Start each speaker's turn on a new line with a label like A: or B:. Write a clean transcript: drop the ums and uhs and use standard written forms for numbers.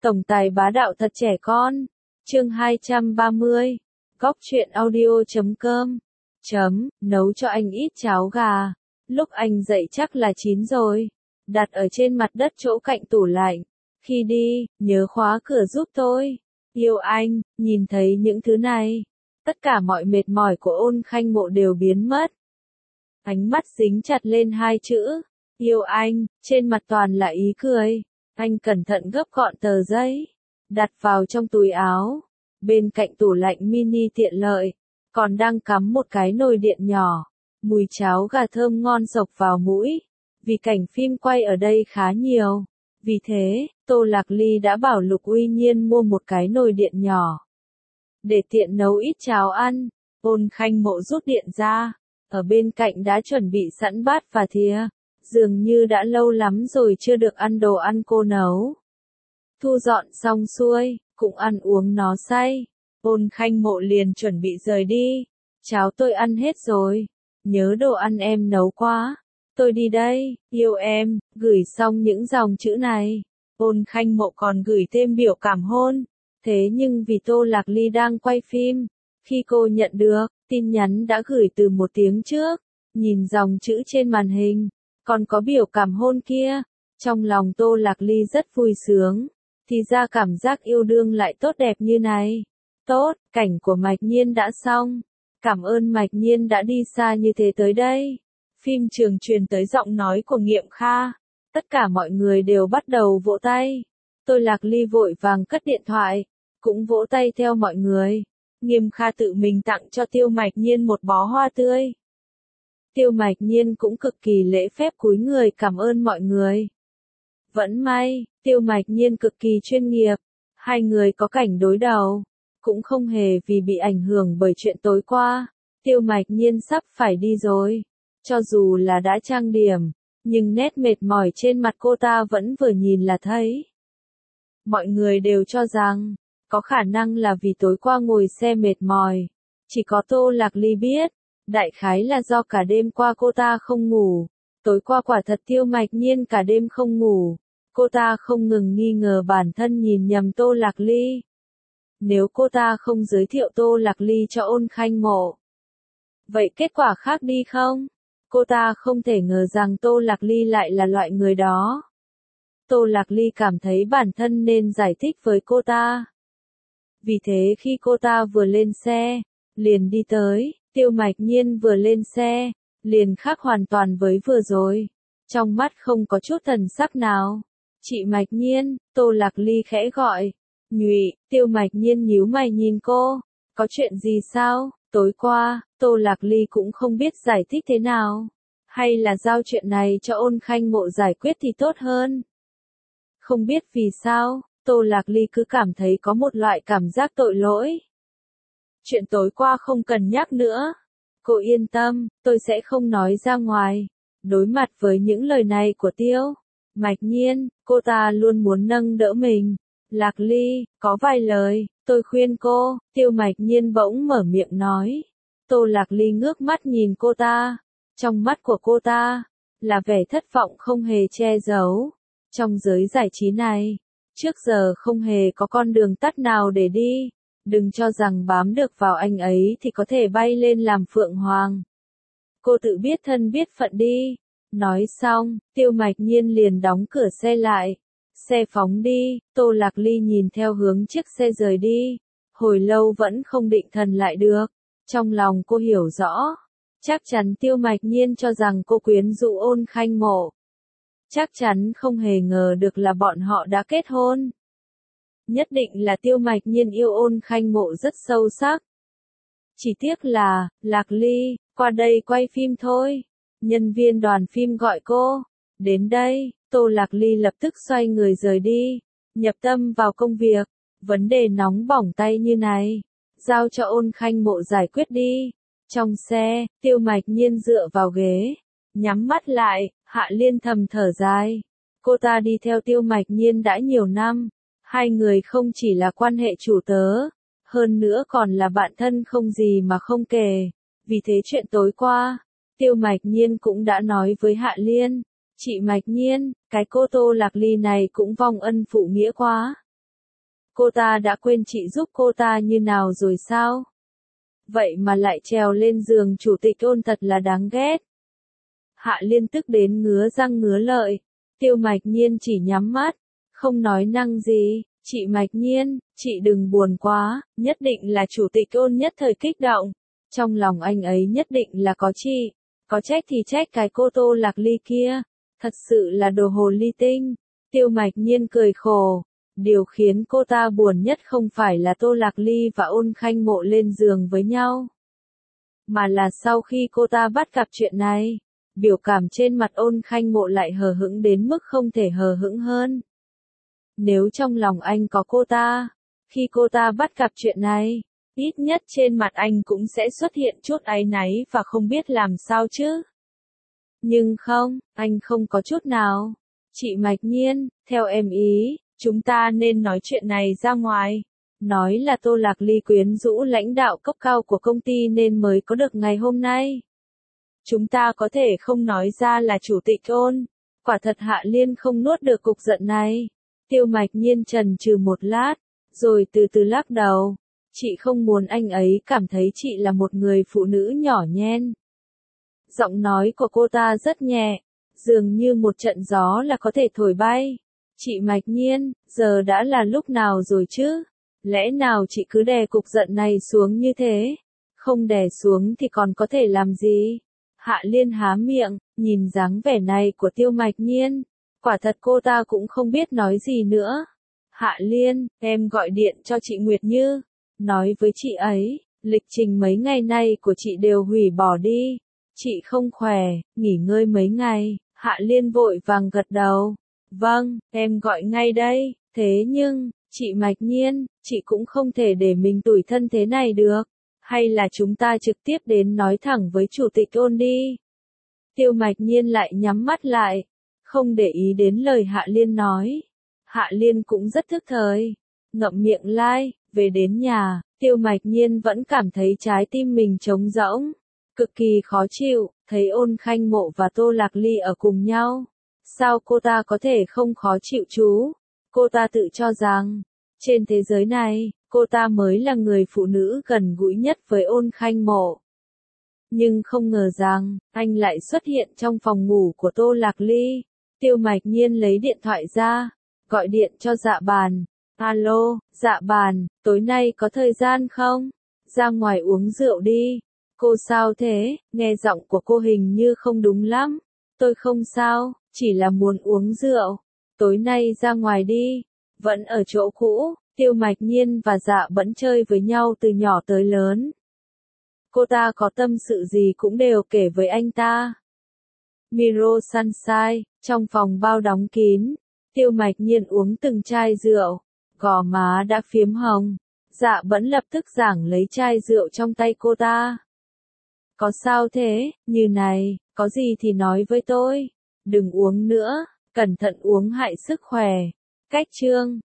A: Tổng tài bá đạo thật trẻ con. Chương 230. Góc truyện audio.com. Nấu cho anh ít cháo gà. Lúc anh dậy chắc là chín rồi. Đặt ở trên mặt đất chỗ cạnh tủ lạnh. Khi đi, nhớ khóa cửa giúp tôi. Yêu anh. Nhìn thấy những thứ này, tất cả mọi mệt mỏi của Ôn Khanh Mộ đều biến mất. Ánh mắt dính chặt lên hai chữ yêu anh, trên mặt toàn là ý cười. Anh cẩn thận gấp gọn tờ giấy, đặt vào trong túi áo. Bên cạnh tủ lạnh mini tiện lợi, còn đang cắm một cái nồi điện nhỏ. Mùi cháo gà thơm ngon xộc vào mũi. Vì cảnh phim quay ở đây khá nhiều, vì thế, Tô Lạc Ly đã bảo Lục Uy Nhiên mua một cái nồi điện nhỏ, để tiện nấu ít cháo ăn. Ôn Khanh Mộ rút điện ra, ở bên cạnh đã chuẩn bị sẵn bát và thìa. Dường như đã lâu lắm rồi chưa được ăn đồ ăn cô nấu. Thu dọn xong xuôi, cũng ăn uống nó say. Ôn Khanh Mộ liền chuẩn bị rời đi. Cháo tôi ăn hết rồi. Nhớ đồ ăn em nấu quá. Tôi đi đây, yêu em. Gửi xong những dòng chữ này, Ôn Khanh Mộ còn gửi thêm biểu cảm hôn. Thế nhưng vì Tô Lạc Ly đang quay phim, khi cô nhận được tin nhắn đã gửi từ 1 tiếng trước, nhìn dòng chữ trên màn hình, còn có biểu cảm hôn kia, trong lòng Tô Lạc Ly rất vui sướng. Thì ra cảm giác yêu đương lại tốt đẹp như này. Tốt, cảnh của Mạch Nhiên đã xong. Cảm ơn Mạch Nhiên đã đi xa như thế tới đây. Phim trường truyền tới giọng nói của Nghiệm Kha. Tất cả mọi người đều bắt đầu vỗ tay. Tô Lạc Ly vội vàng cất điện thoại, cũng vỗ tay theo mọi người. Nghiêm Kha tự mình tặng cho Tiêu Mạch Nhiên một bó hoa tươi. Tiêu Mạch Nhiên cũng cực kỳ lễ phép cúi người cảm ơn mọi người. Vẫn may, Tiêu Mạch Nhiên cực kỳ chuyên nghiệp. Hai người có cảnh đối đầu, cũng không hề vì bị ảnh hưởng bởi chuyện tối qua. Tiêu Mạch Nhiên sắp phải đi rồi. Cho dù là đã trang điểm, nhưng nét mệt mỏi trên mặt cô ta vẫn vừa nhìn là thấy. Mọi người đều cho rằng, có khả năng là vì tối qua ngồi xe mệt mỏi. Chỉ có Tô Lạc Ly biết, đại khái là do cả đêm qua cô ta không ngủ. Tối qua quả thật Tiêu Mạch Nhiên cả đêm không ngủ. Cô ta không ngừng nghi ngờ bản thân nhìn nhầm Tô Lạc Ly. Nếu cô ta không giới thiệu Tô Lạc Ly cho Ôn Khanh Mộ, vậy kết quả khác đi không? Cô ta không thể ngờ rằng Tô Lạc Ly lại là loại người đó. Tô Lạc Ly cảm thấy bản thân nên giải thích với cô ta. Vì thế khi cô ta vừa lên xe, liền đi tới. Tiêu Mạch Nhiên vừa lên xe, liền khác hoàn toàn với vừa rồi. Trong mắt không có chút thần sắc nào. Chị Mạch Nhiên, Tô Lạc Ly khẽ gọi. Nhụy, Tiêu Mạch Nhiên nhíu mày nhìn cô. Có chuyện gì sao? Tối qua, Tô Lạc Ly cũng không biết giải thích thế nào. Hay là giao chuyện này cho Ôn Khanh Mộ giải quyết thì tốt hơn. Không biết vì sao, Tô Lạc Ly cứ cảm thấy có một loại cảm giác tội lỗi. Chuyện tối qua không cần nhắc nữa. Cô yên tâm, tôi sẽ không nói ra ngoài. Đối mặt với những lời này của Tiêu Mạch Nhiên, cô ta luôn muốn nâng đỡ mình. Lạc Ly, có vài lời, tôi khuyên cô. Tiêu Mạch Nhiên bỗng mở miệng nói. Tô Lạc Ly ngước mắt nhìn cô ta. Trong mắt của cô ta, là vẻ thất vọng không hề che giấu. Trong giới giải trí này, trước giờ không hề có con đường tắt nào để đi. Đừng cho rằng bám được vào anh ấy thì có thể bay lên làm phượng hoàng. Cô tự biết thân biết phận đi. Nói xong, Tiêu Mạch Nhiên liền đóng cửa xe lại. Xe phóng đi, Tô Lạc Ly nhìn theo hướng chiếc xe rời đi. Hồi lâu vẫn không định thần lại được. Trong lòng cô hiểu rõ. Chắc chắn Tiêu Mạch Nhiên cho rằng cô quyến rũ Ôn Khanh Mộ. Chắc chắn không hề ngờ được là bọn họ đã kết hôn. Nhất định là Tiêu Mạch Nhiên yêu Ôn Khanh Mộ rất sâu sắc. Chỉ tiếc là, Lạc Ly, qua đây quay phim thôi. Nhân viên đoàn phim gọi cô. Đến đây, Tô Lạc Ly lập tức xoay người rời đi. Nhập tâm vào công việc. Vấn đề nóng bỏng tay như này, giao cho Ôn Khanh Mộ giải quyết đi. Trong xe, Tiêu Mạch Nhiên dựa vào ghế, nhắm mắt lại. Hạ Liên thầm thở dài. Cô ta đi theo Tiêu Mạch Nhiên đã nhiều năm. Hai người không chỉ là quan hệ chủ tớ, hơn nữa còn là bạn thân không gì mà không kể. Vì thế chuyện tối qua, Tiêu Mạch Nhiên cũng đã nói với Hạ Liên. Chị Mạch Nhiên, cái cô Tô Lạc Ly này cũng vong ân phụ nghĩa quá. Cô ta đã quên chị giúp cô ta như nào rồi sao? Vậy mà lại trèo lên giường chủ tịch Ôn, thật là đáng ghét. Hạ Liên tức đến ngứa răng ngứa lợi. Tiêu Mạch Nhiên chỉ nhắm mắt, không nói năng gì. Chị Mạch Nhiên, chị đừng buồn quá, nhất định là chủ tịch Ôn nhất thời kích động. Trong lòng anh ấy nhất định là có chị. Có trách thì trách cái cô Tô Lạc Ly kia. Thật sự là đồ hồ ly tinh. Tiêu Mạch Nhiên cười khổ. Điều khiến cô ta buồn nhất không phải là Tô Lạc Ly và Ôn Khanh Mộ lên giường với nhau, mà là sau khi cô ta bắt gặp chuyện này, biểu cảm trên mặt Ôn Khanh Mộ lại hờ hững đến mức không thể hờ hững hơn. Nếu trong lòng anh có cô ta, khi cô ta bắt gặp chuyện này, ít nhất trên mặt anh cũng sẽ xuất hiện chút áy náy và không biết làm sao chứ. Nhưng không, anh không có chút nào. Chị Mạch Nhiên, theo em ý, chúng ta nên nói chuyện này ra ngoài. Nói là Tô Lạc Ly quyến rũ lãnh đạo cấp cao của công ty nên mới có được ngày hôm nay. Chúng ta có thể không nói ra là chủ tịch Ôn. Quả thật Hạ Liên không nuốt được cục giận này. Tiêu Mạch Nhiên chần chừ một lát, rồi từ từ lắc đầu. Chị không muốn anh ấy cảm thấy chị là một người phụ nữ nhỏ nhen. Giọng nói của cô ta rất nhẹ, dường như một trận gió là có thể thổi bay. Chị Mạch Nhiên, giờ đã là lúc nào rồi chứ? Lẽ nào chị cứ đè cục giận này xuống như thế? Không đè xuống thì còn có thể làm gì? Hạ Liên há miệng, nhìn dáng vẻ này của Tiêu Mạch Nhiên. Quả thật cô ta cũng không biết nói gì nữa. Hạ Liên, em gọi điện cho chị Nguyệt Như. Nói với chị ấy, lịch trình mấy ngày nay của chị đều hủy bỏ đi. Chị không khỏe, nghỉ ngơi mấy ngày. Hạ Liên vội vàng gật đầu. Vâng, em gọi ngay đây. Thế nhưng, chị Mạch Nhiên, chị cũng không thể để mình tủi thân thế này được. Hay là chúng ta trực tiếp đến nói thẳng với chủ tịch Ôn đi. Tiêu Mạch Nhiên lại nhắm mắt lại, không để ý đến lời Hạ Liên nói. Hạ Liên cũng rất thức thời, ngậm miệng lai, về đến nhà, Tiêu Mạch Nhiên vẫn cảm thấy trái tim mình trống rỗng, cực kỳ khó chịu, thấy Ôn Khanh Mộ và Tô Lạc Ly ở cùng nhau. Sao cô ta có thể không khó chịu chú? Cô ta tự cho rằng, trên thế giới này, cô ta mới là người phụ nữ gần gũi nhất với Ôn Khanh Mộ. Nhưng không ngờ rằng, anh lại xuất hiện trong phòng ngủ của Tô Lạc Ly. Tiêu Mạch Nhiên lấy điện thoại ra, gọi điện cho Dạ Bàn. Alo, Dạ Bàn, tối nay có thời gian không? Ra ngoài uống rượu đi. Cô sao thế? Nghe giọng của cô hình như không đúng lắm. Tôi không sao, chỉ là muốn uống rượu. Tối nay ra ngoài đi. Vẫn ở chỗ cũ, Tiêu Mạch Nhiên và Dạ Bẫn chơi với nhau từ nhỏ tới lớn. Cô ta có tâm sự gì cũng đều kể với anh ta. Miro Sunshine, trong phòng bao đóng kín, Tiêu Mạch Nhiên uống từng chai rượu, gò má đã phiếm hồng. Dạ Bẫn lập tức giảng lấy chai rượu trong tay cô ta. Có sao thế, như này, có gì thì nói với tôi. Đừng uống nữa, cẩn thận uống hại sức khỏe. Cách chương